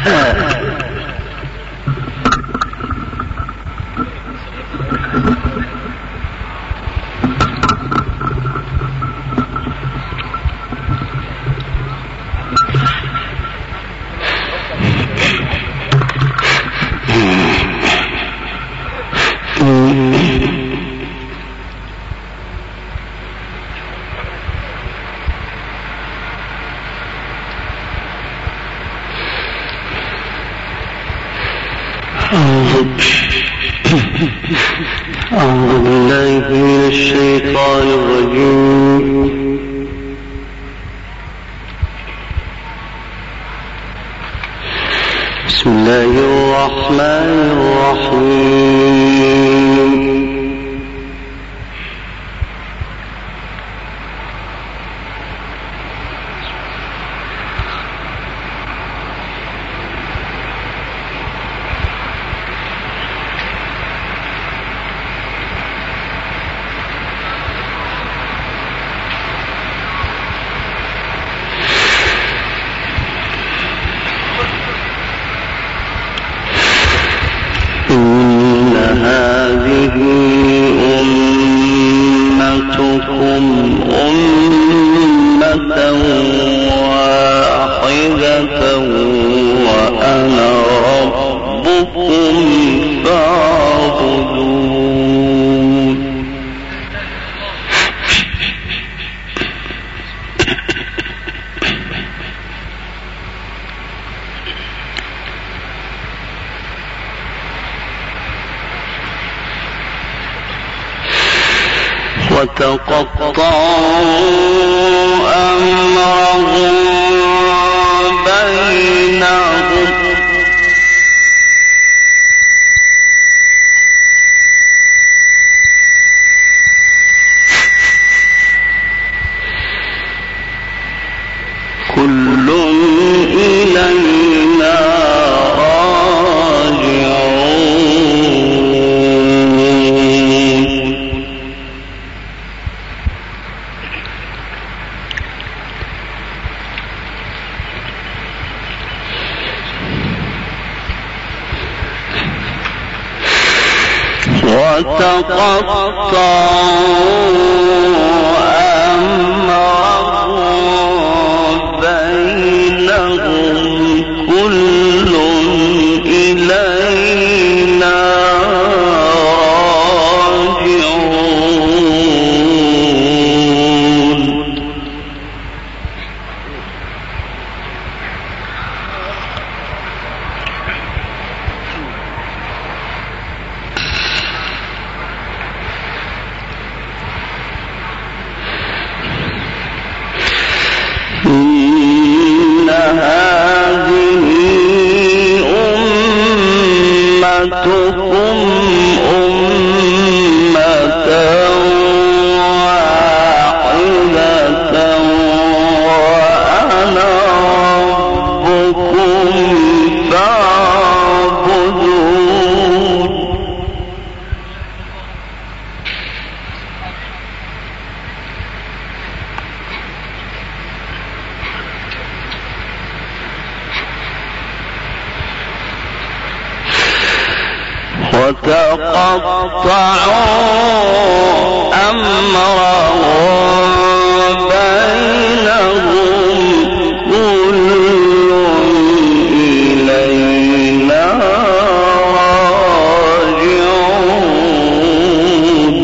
أعوذ بالله من الشيطان الرجيم. بسم الله الرحمن الرحيم. أمتكم أمة واحدة وأنا ربكم فاعبدون. وتقطعوا أمرهم بينهم كل إلينا وتقطعوا أمرهم بينهم كل إلينا راجعون. إن هذه أمتكم أمة واحدة وأنا ربكم فاعبدون. وتقطعوا أمرهم بينهم كل إلينا راجعون.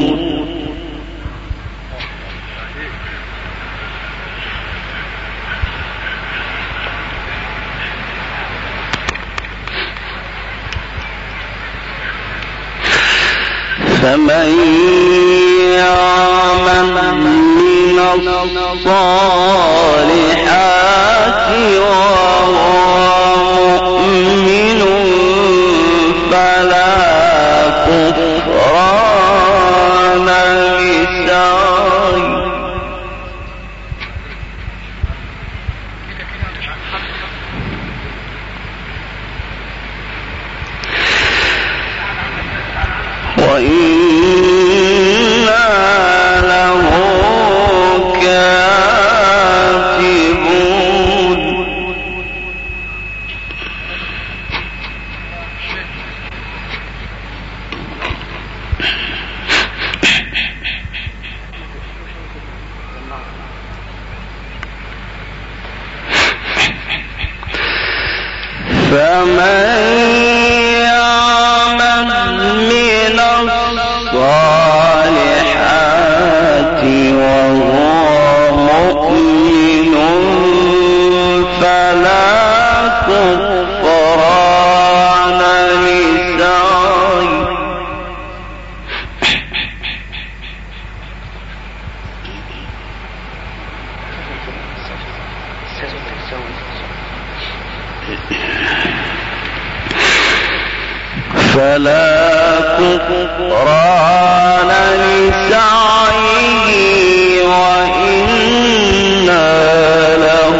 فمن يعمل من الصالحات وهو مؤمن فلا كفران لسعيه وإنا له كاتبون. فمن يعمل من الصالحات وهو مؤمن فلا كفران لسعيه وإنا له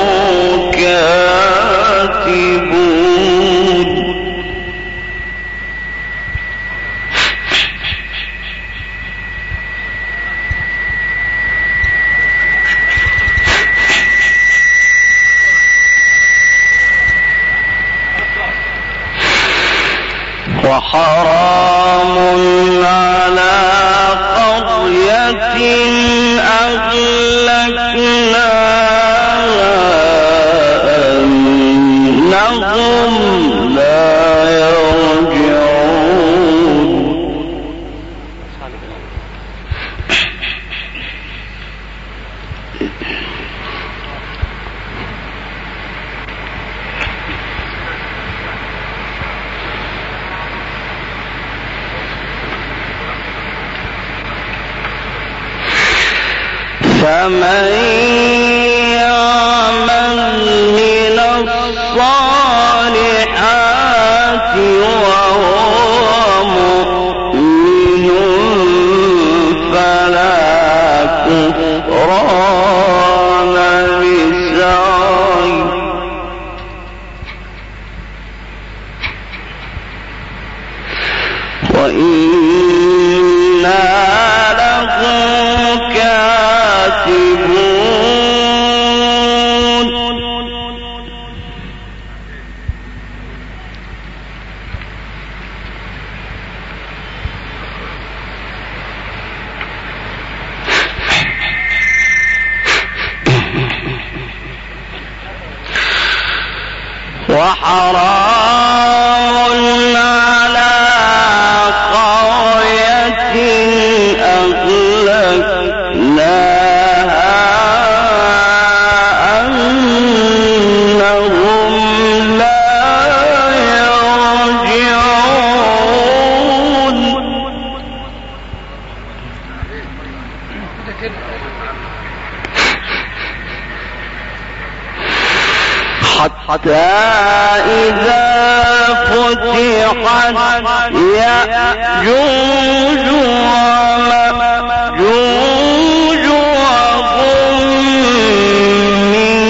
كاتبون وحرام على قرية أهلكناها أنهم لا يرجعون فمن يعمل من الصالحات وهو مؤمن فلا كفران لسعيه وإنا له كاتبون وحرام على قرية أهلكناها أنهم لا يرجعون حتى إذا فتحت يأجوج ومأجوج وهم من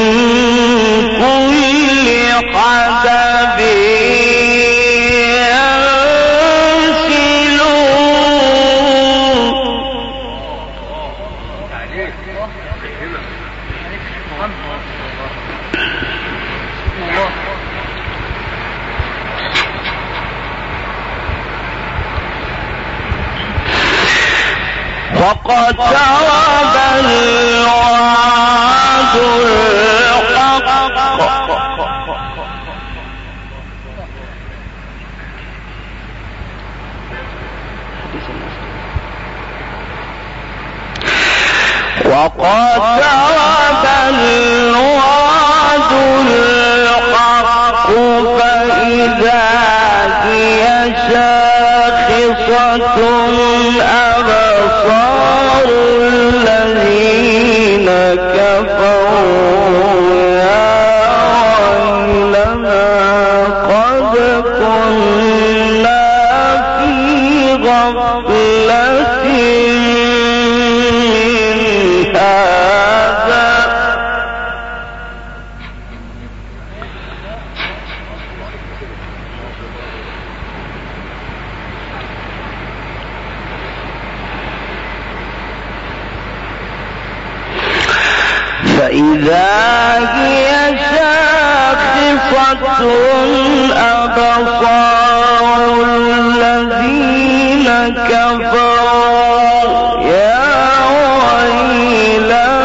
كل حدب ينسلون واقترب الوعد الحق فإذا هي شاخصة أبصار الذين كفروا يا ويلنا قد كنا في غفلة من هذا فإذا هي شاخصة أبصار الذين كفروا يا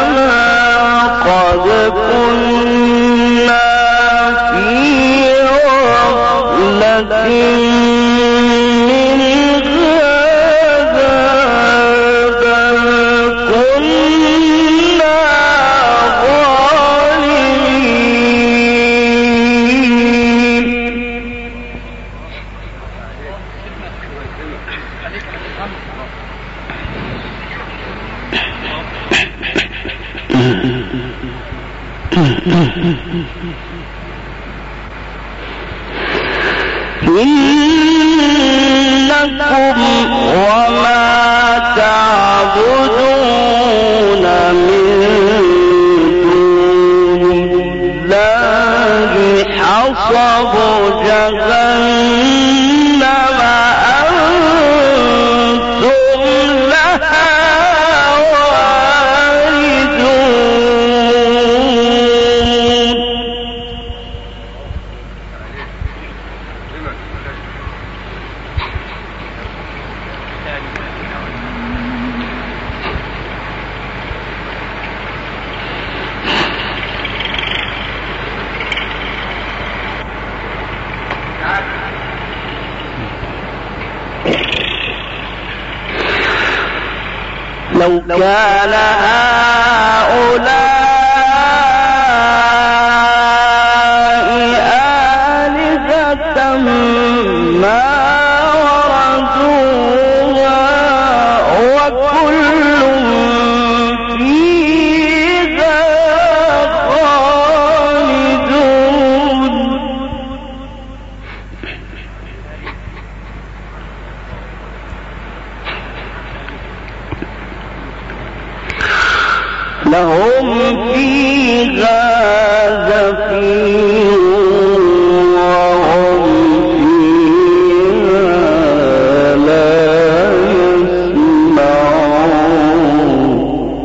ويلنا قد كنا في إنكم وما تعبدون من دون الله حصب جهنم أنتم لها واردون. لو كان هؤلاء آلهة ما وردوها وكل فيها خالدون. لهم فيها زفير وهم فيها لا يسمعون.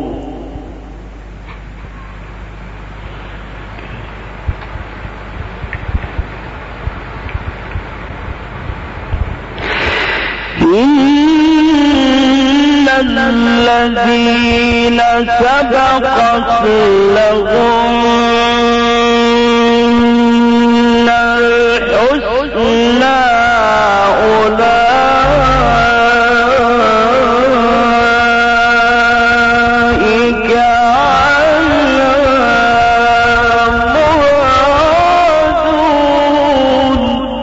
إن الذين سبقت لهم الحسنى أولئك عنها معرضون.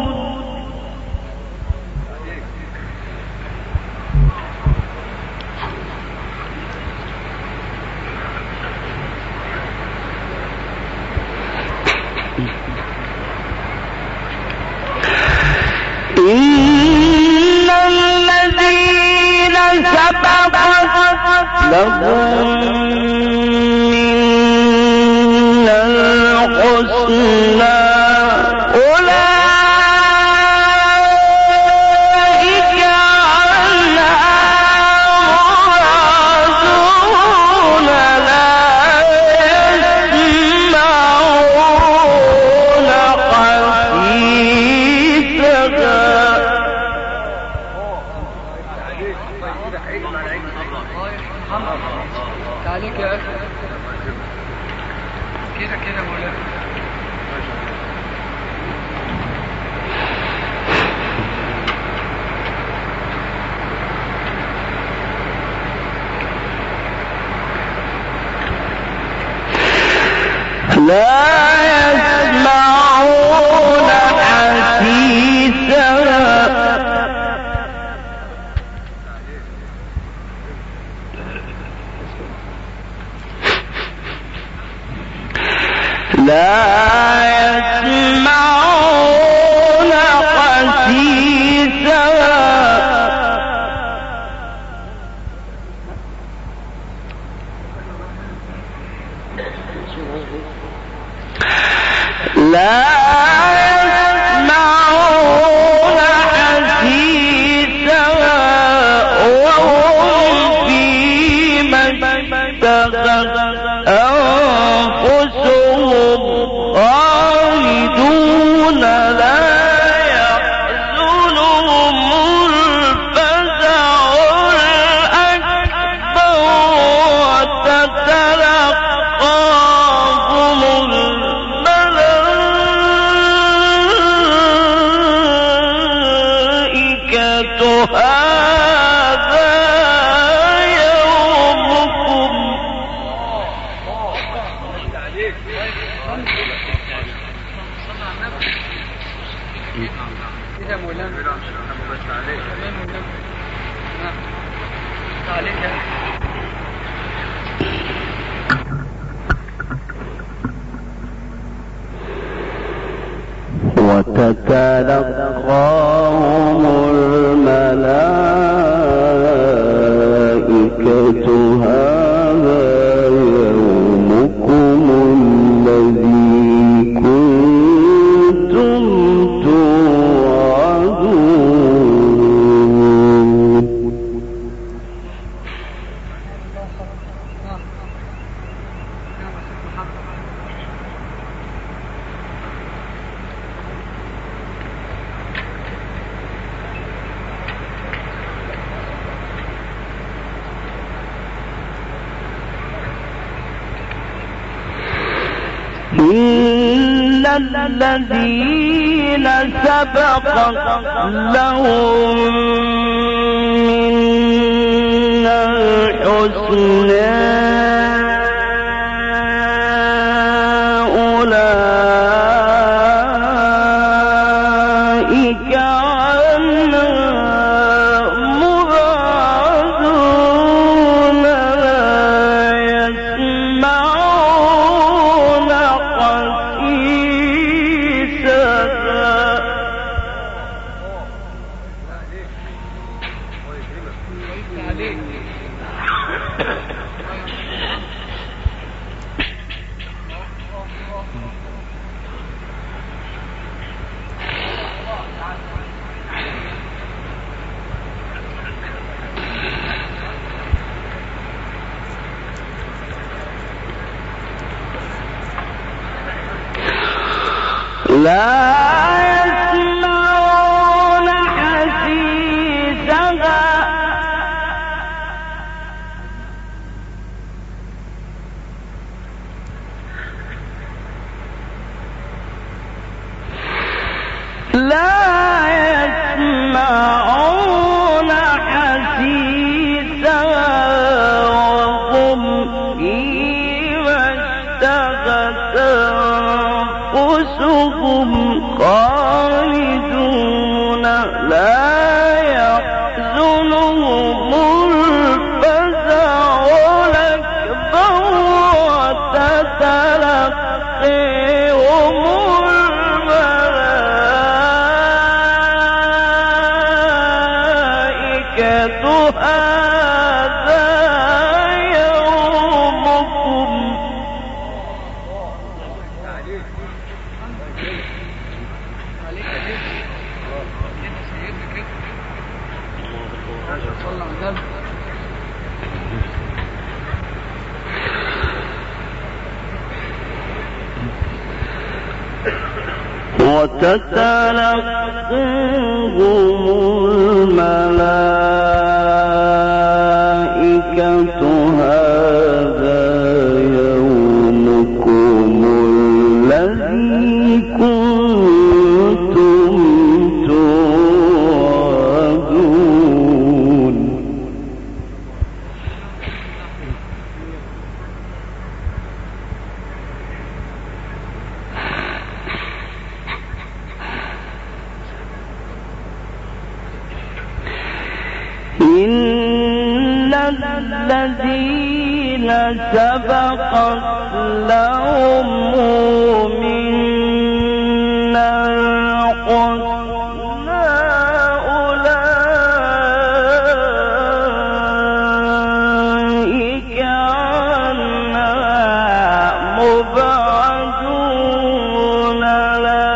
إن الذين سبقت لهم من الحسنى أولئك عنها معرضون لا يسمعون حسيسها. عليك يا أخي كده كده مولانا. لا يسمعون حسيسها لا يسمعون حسيسها لا يسمعون حسيسها وهم فيما اشتهت أنفسهم خالدون لا يحزنهم الفزع الأكبر وتتلقاهم الملائكة هذا يومكم. كده مولانا عليك يا أخي. وتتلقاهم الملائكة هذا يومكم الذي كنتم توعدون. إن الذين سبقت لهم من الحسنى أولئك عنها مبعدون لا يسمعون حسيسها لا يسمعون حسيسها وهم فيما اشتهت أنفسهم خالدون لا يحزنهم الفزع الأكبر وتتلقيهم الملائكة هذا يومكم. وتتلقيهم الملائكة هذا يومكم الذي كنتم توعدون. إن الذين سبقت لهم منا الحسنى أولئك عنها مبعدون لا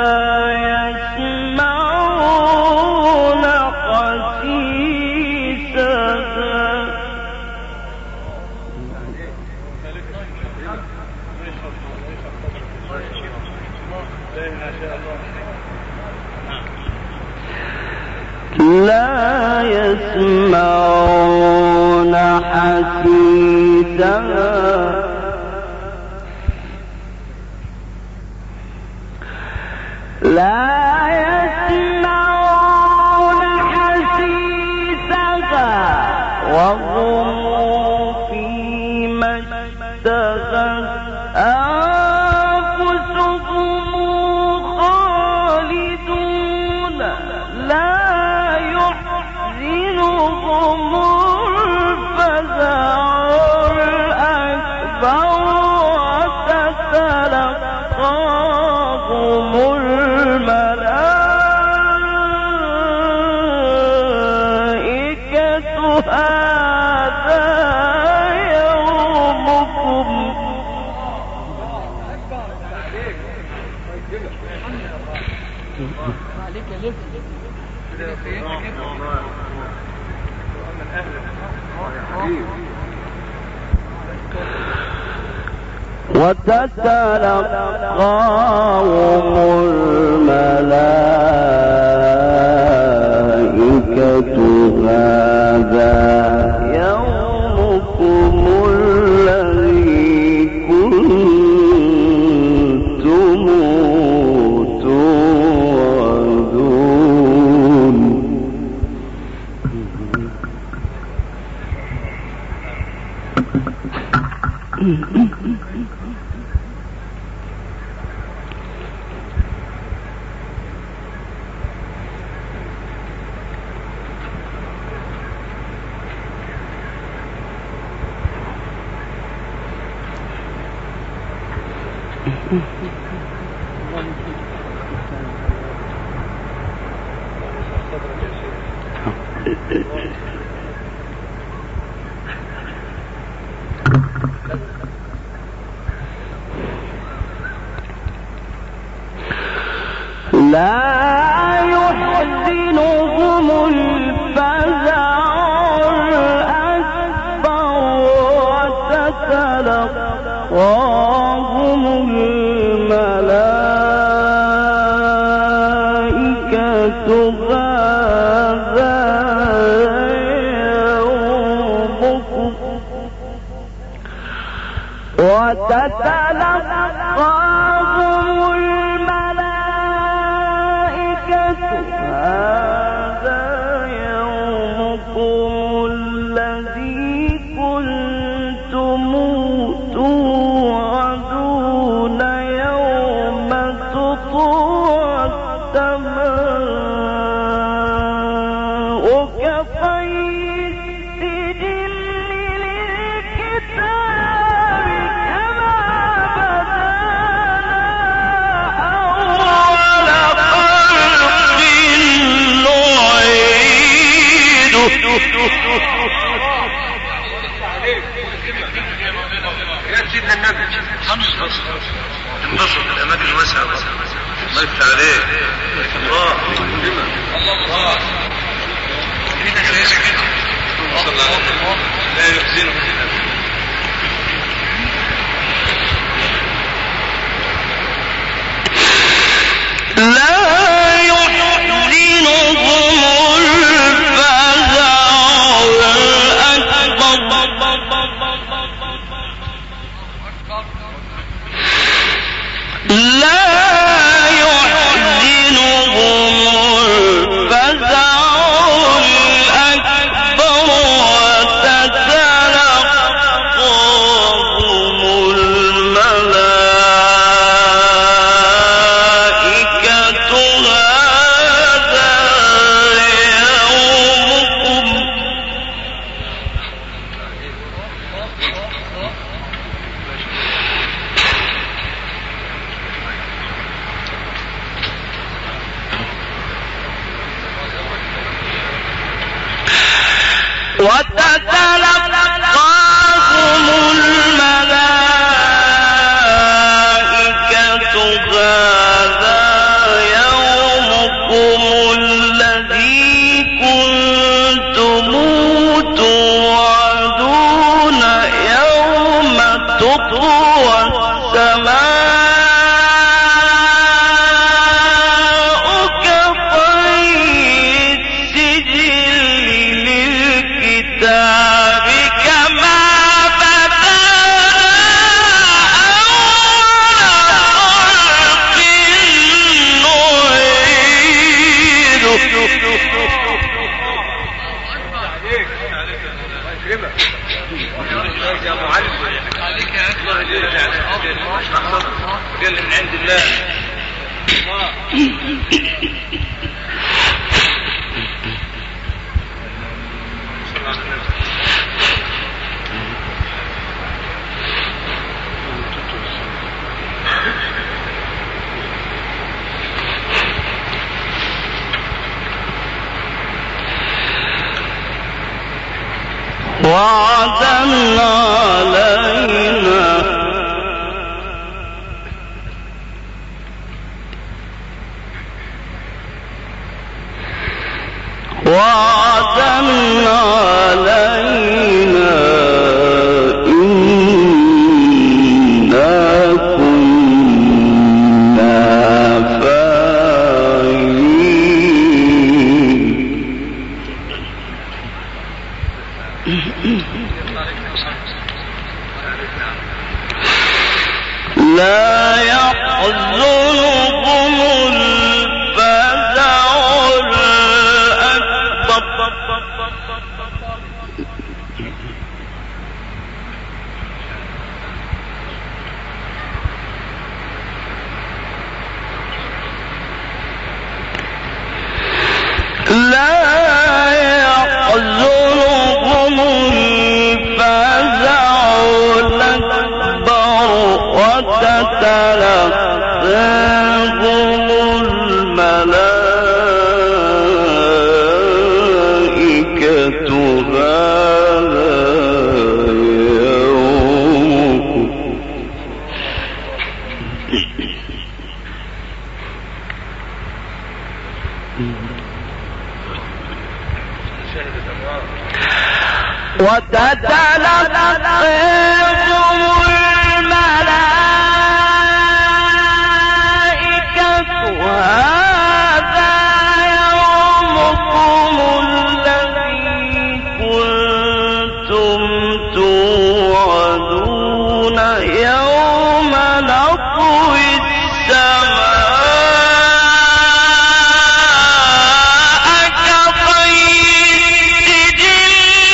يسمعون لا يسمعون حسيسها لا يسمعون حسيسها وهم فيما اشتهت أنفسهم خالدون لا يحزنهم الفزع الأكبر وتتلقاهم الملائكة عليك لف وتتلقاهم الملائكة هذا يومكم الذي كنتم توعدون. لا يحزنهم الفزع الأكبر وتتلقاهم الملائكة هذا يومكم الذي كنتم توعدون يوم تطوى السماء كطي السجل للكتاب كما بدانا أول خلق يا سيدنا النبي انبسط الاماكن الواسعه الله يفتح عليك الله كده كويس كده لا يحزنك لا يحزنهم الفزع وتتلقاهم الملائكة هذا يومكم الذي كنتم توعدون يوم تطوى السماء كطي السجل للكتاب كما بدانا أول خلق نعيده. يا معلم عليك يا الله يرجع قال من عند الله وعدا علينا وعدا علينا إنا كنا فاعلين لا يحزنهم الفزع الأكبر وتتلقاهم الملائكة هذا يومكم وتتلقاهم هذا يومكم الذي كنتم توعدون يوم نطوي السماء كطي السجل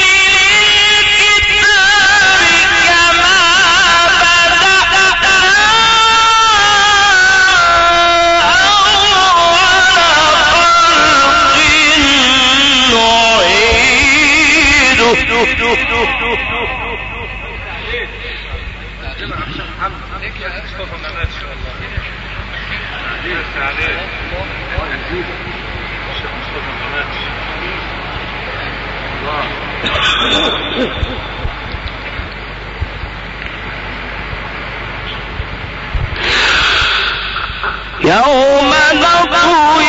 للكتاب كما يوم نطوي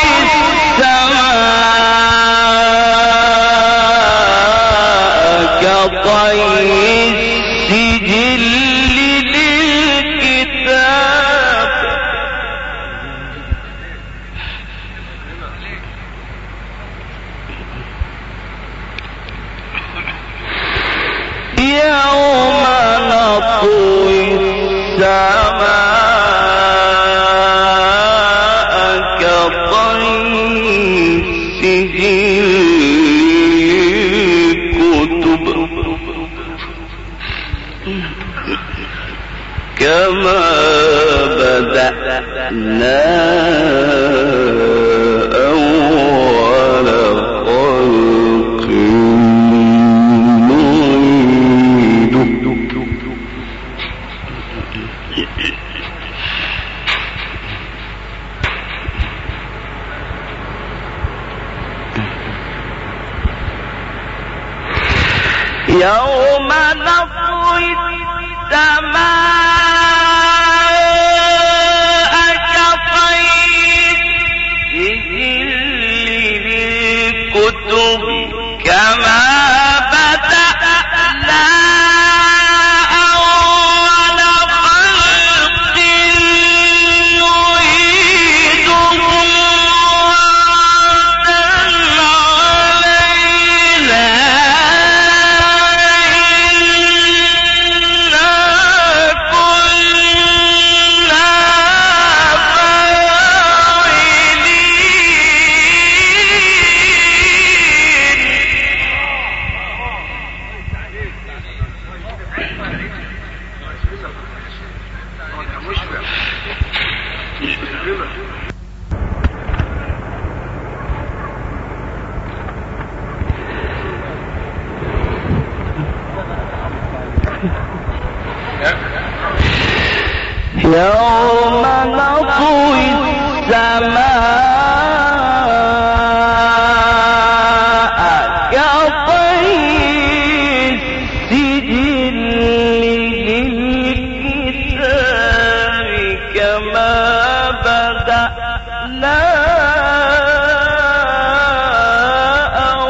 السماء كطي السجل للكتاب يوم نطوي السماء كطي السجل للكتب كما بدأنا أول خلق نعيده يوم نطوي السماء كطي السجل للكتب كما بدأنا أول خلق نعيده وعدا يوم نطوي السماء كطي السجل للكتاب كما بدأنا أول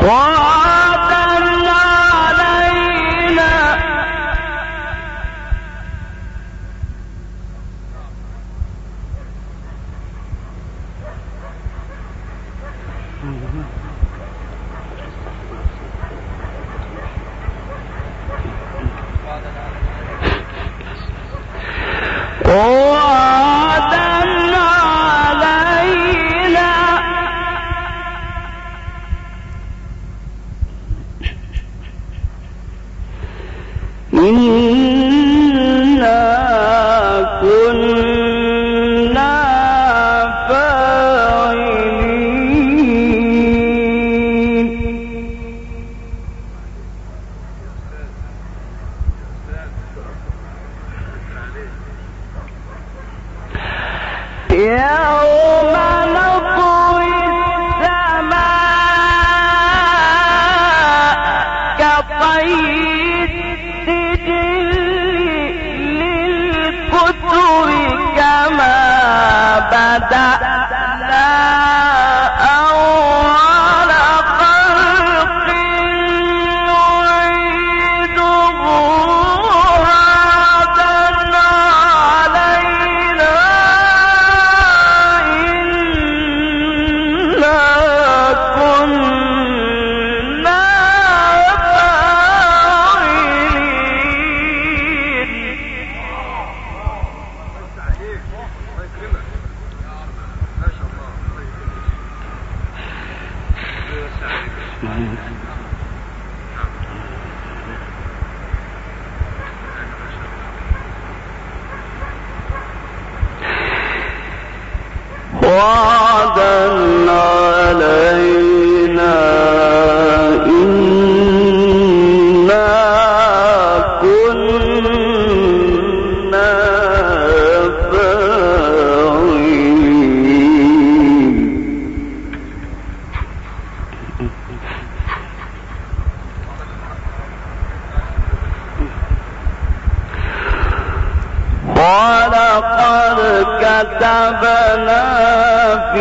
كتبنا في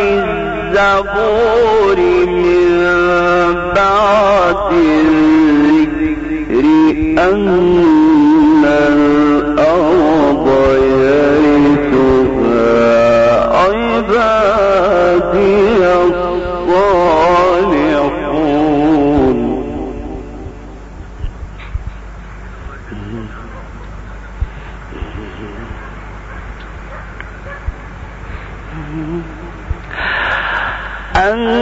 الزبور من بعد الذكر أن الأرض يرثها عبادي الصالحون. أن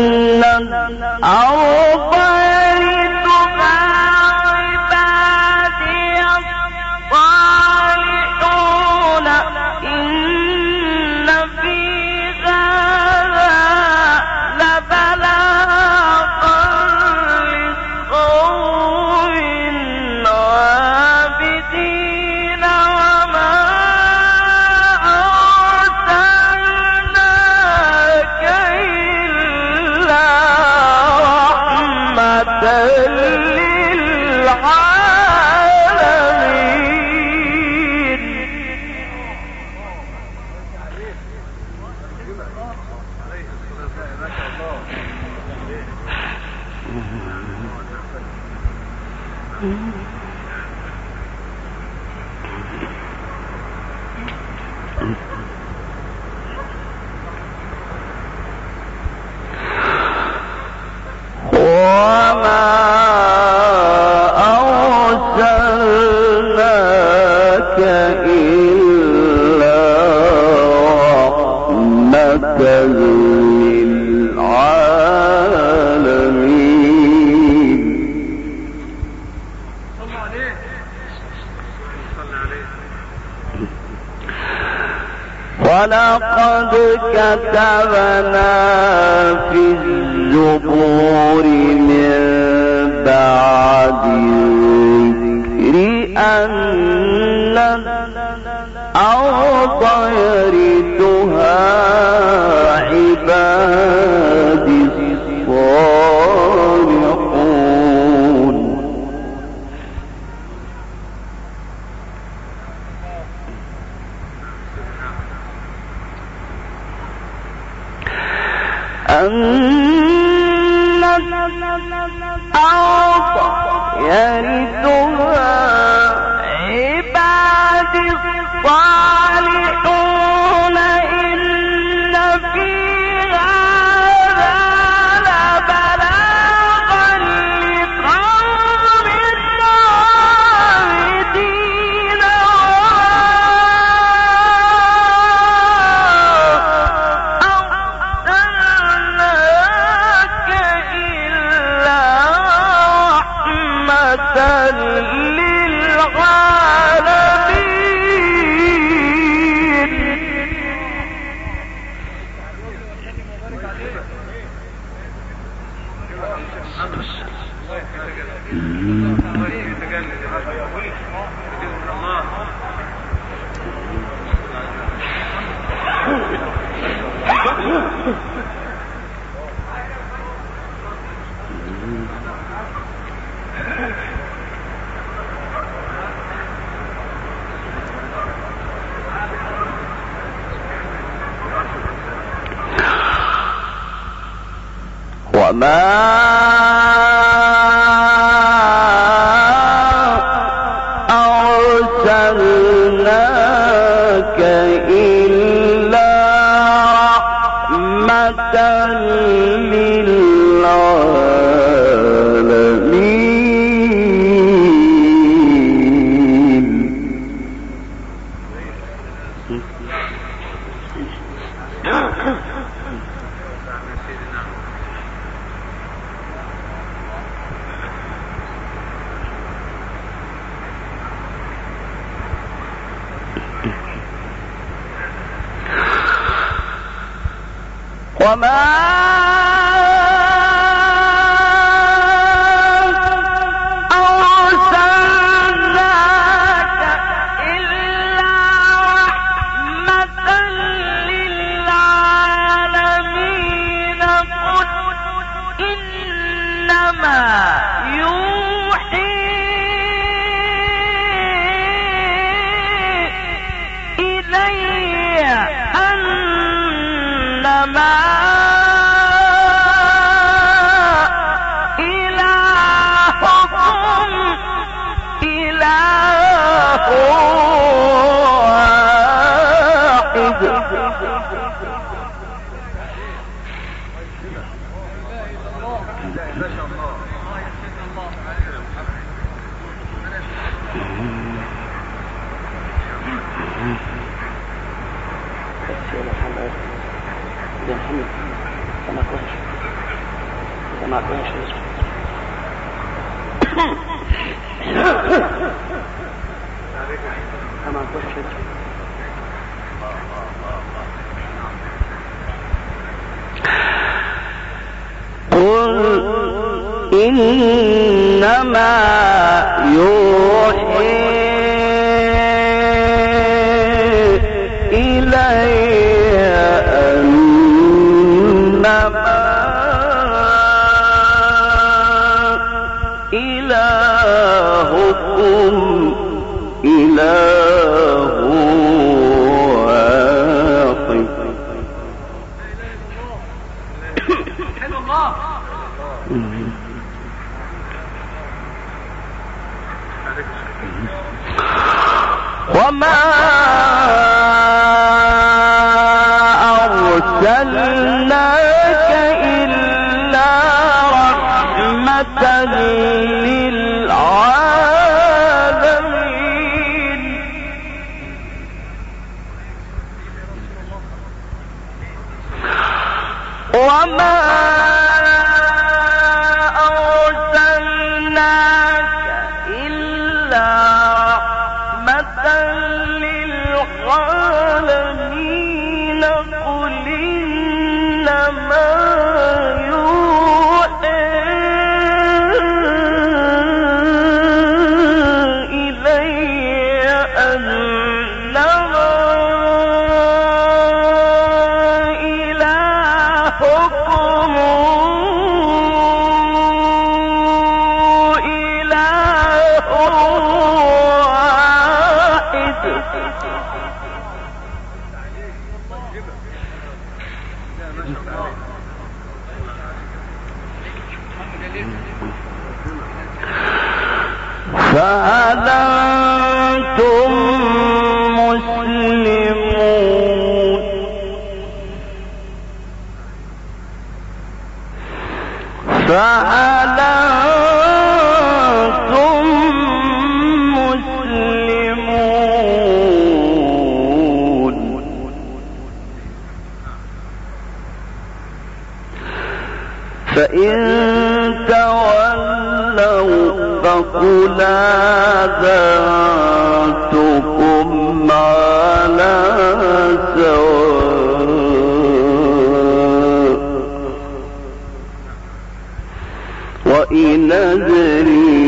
الأرض يرثها عبادي الصالحون إن في هذا لبلاغا لقوم عابدين وما أرسلناك إلا رحمة للعالمين. وما أرسلناك إلا رحمة للعالمين. ولقد كتبنا في الزبور من بعد الذكر أن الأرض يرثها عبادي الصالحون. أن يرثها عبادي الصالحون إن في هذا لبلاغا لقوم عابدين أرسلناك إلا رحمة وما أرسلناك إلا رحمة للعالمين. وما أرسلناك إلا رحمة للعالمين. قل إنما يوحي إلي أنما إلهكم إله واحد. قل إنما يوحي إلي أنما إلهكم إله واحد. وما أرسلناك إلا رحمة للعالمين. وما أرسلناك إلا رحمة للعالمين. قل إنما يوحي إلي أنما إلهكم إله واحد. فهل أنتم مسلمون فهل أنتم مسلمون فإن تولوا فقل آذنتكم على سواء وإن أدري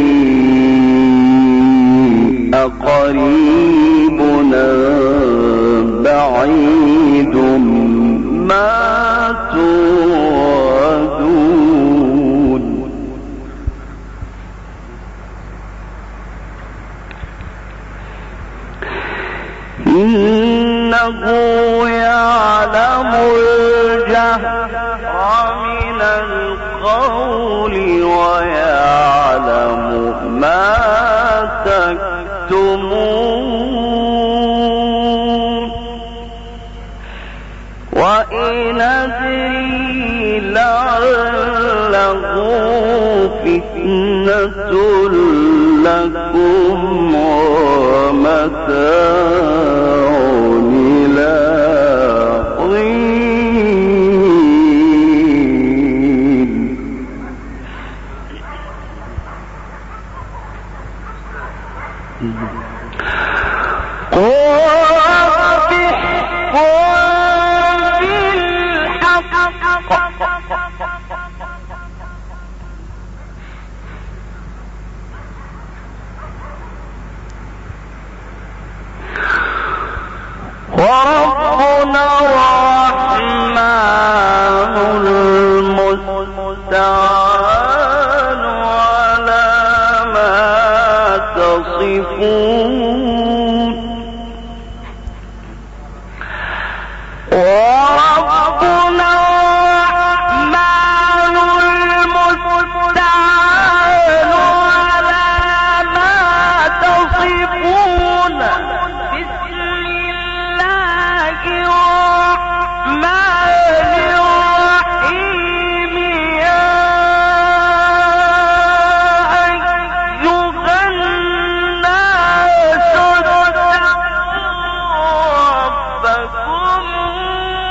أقريب بعيد ما توعدون إنه يعلم الجهر من القول ويعلم ما تكتمون وإن أدري لعله فتنة لكم ومتاع إلى حين قل رب احكم بالحق وربنا الرحمن المستعان على ما تصفون وربنا الرحمن المستعان على ما تصفون بسم الله الرحمن الرحيم يا أيها الناس اتقوا ربكم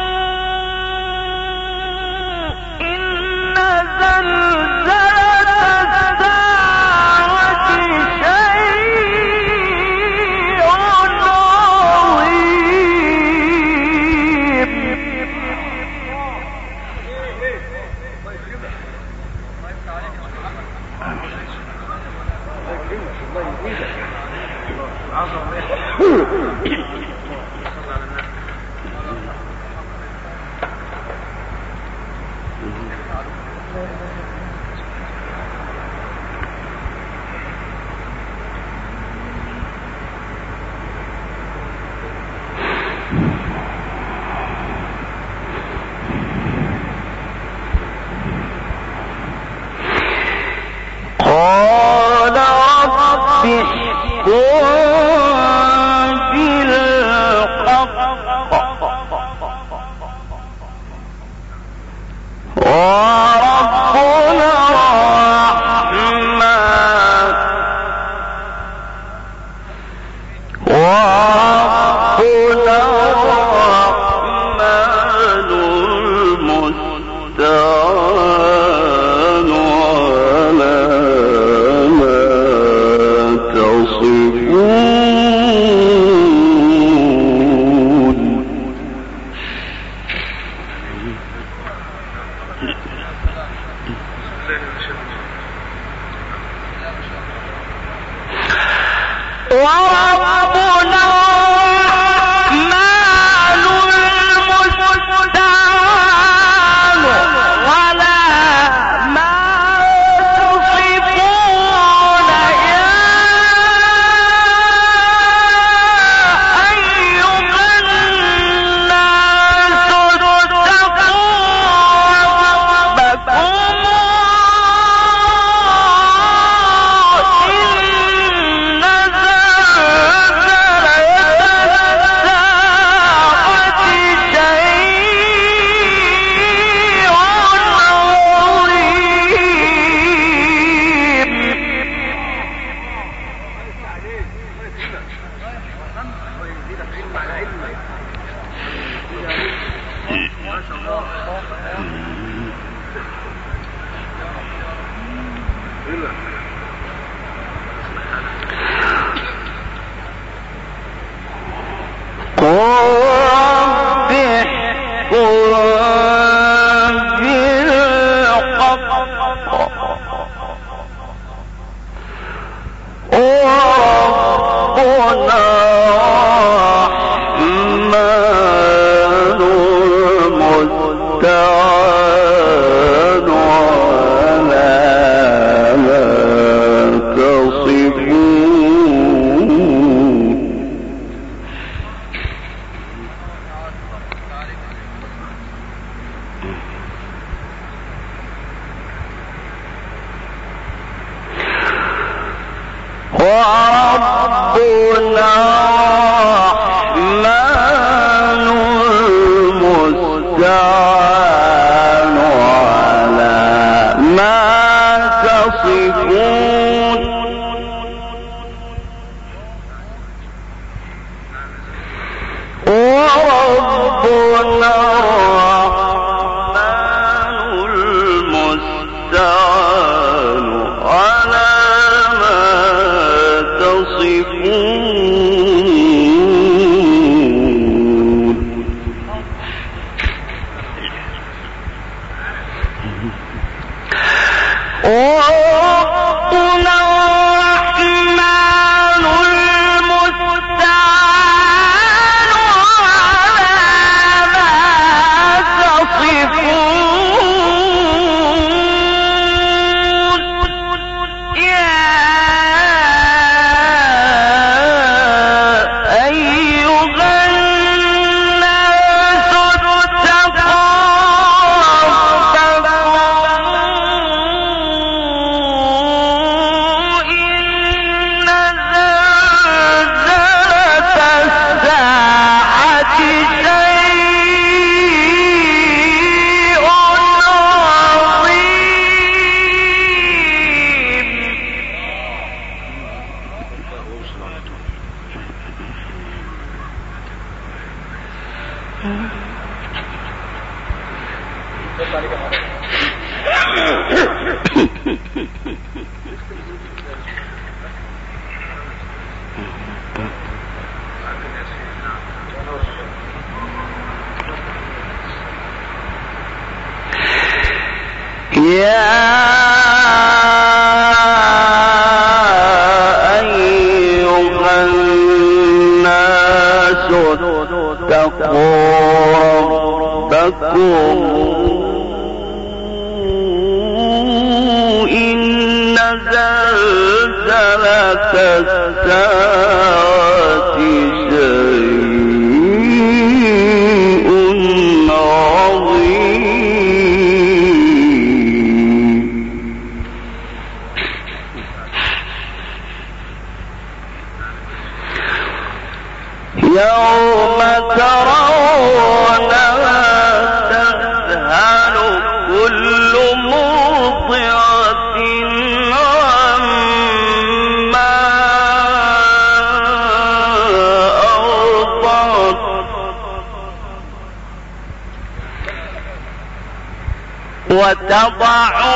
وتضع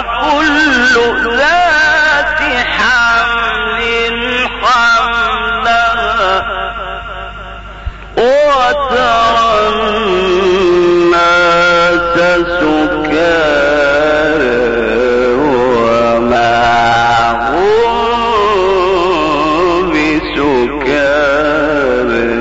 كل ذات حمل حملها وترى الناس سكارى وما هم بسكارى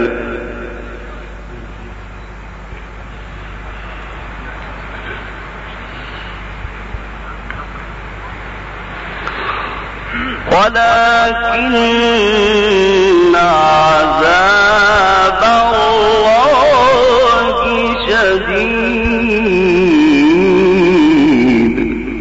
ولكن عذاب الله شديد.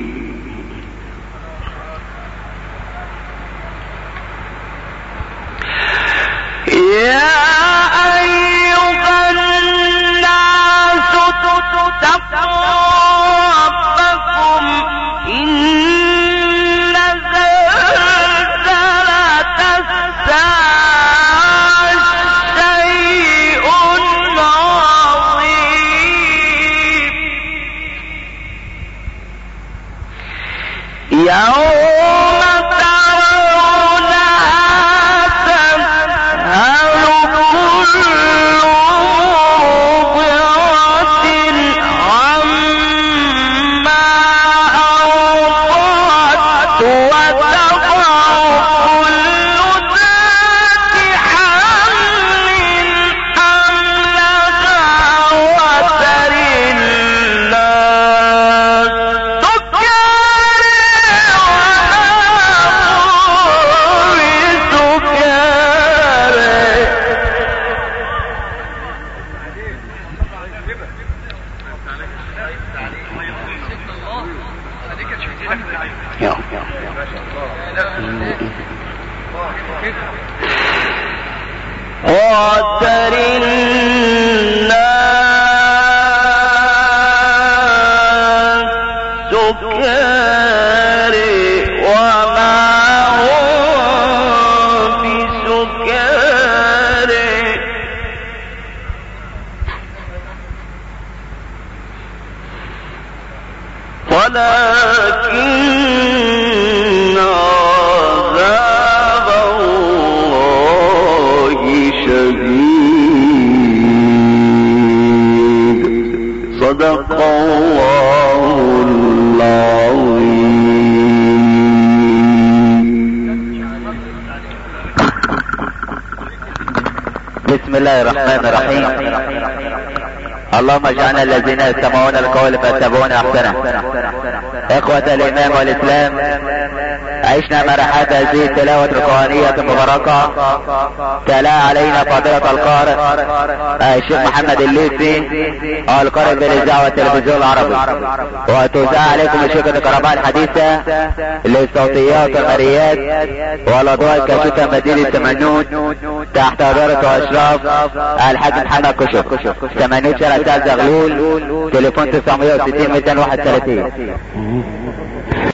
يا أيها الناس اتقوا ربكم إن زلزلة الساعة وتر الناس سكاري وما هم بسكاري ولكن عذاب الله شديد. صدق الله العظيم. بسم الله الرحمن الرحيم. اللهم اجعلنا الذين يستمعون القول فيتبعون احسنه. اخوة الايمان والاسلام، عشنا مرحلة هذه التلاوة القرآنية المباركة. تلا علينا فضيلة القارئ الشيخ محمد الليثي القارئ بالاذاعة والتلفزيون العربي، وتوزع عليكم الشيخ الكهرباء الحديثة للصوتيات والمرئيات والاضواء الكاشفة مدينة تمنود تحت ادارة واشراف الحاج محمد كشك، تمنود شارع سعد زغلول، تليفون 960 231.